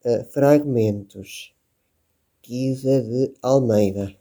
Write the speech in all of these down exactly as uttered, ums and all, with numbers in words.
uh, fragmentos. Guisa de Almeida.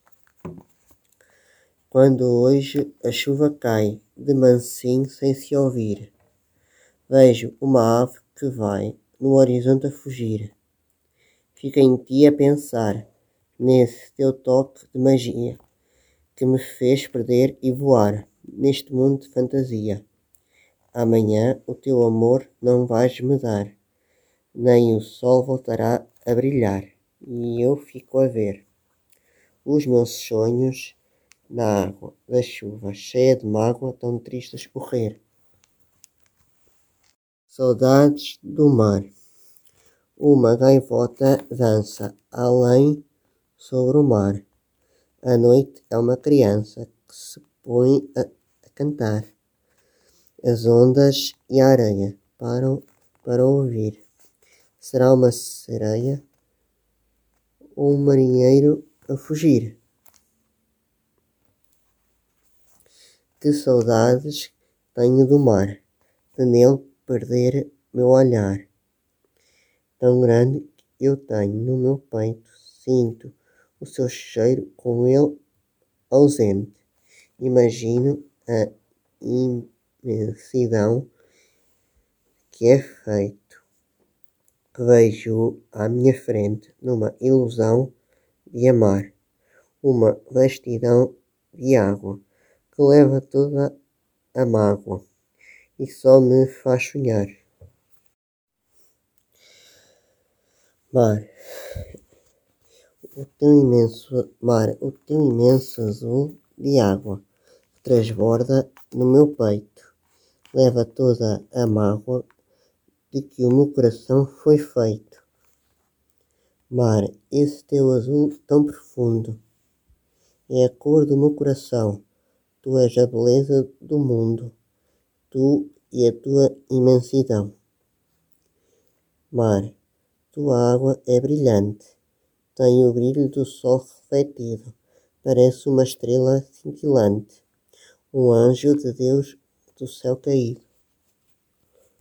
Quando hoje a chuva cai, de mansinho sem se ouvir, vejo uma ave que vai no horizonte a fugir. Fico em ti a pensar, nesse teu toque de magia, que me fez perder e voar neste mundo de fantasia. Amanhã o teu amor não vais me dar, nem o sol voltará a brilhar, e eu fico a ver os meus sonhos na água da chuva, cheia de mágoa, tão triste a escorrer. Saudades do mar. Uma gaivota dança além sobre o mar. A noite é uma criança que se põe a, a cantar. As ondas e a areia param para ouvir. Será uma sereia ou um marinheiro a fugir? Que saudades tenho do mar, de nele perder meu olhar. Tão grande que eu tenho no meu peito, sinto o seu cheiro com ele ausente. Imagino a imensidão que é feito. Vejo à minha frente numa ilusão de amar, uma vastidão de água que leva toda a mágoa e só me faz sonhar. Mar, o teu imenso mar, o teu imenso azul de água que transborda no meu peito, leva toda a mágoa de que o meu coração foi feito. Mar, esse teu azul tão profundo é a cor do meu coração. Tu és a beleza do mundo, tu e a tua imensidão. Mar, tua água é brilhante, tem o brilho do sol refletido, parece uma estrela cintilante, um anjo de Deus do céu caído.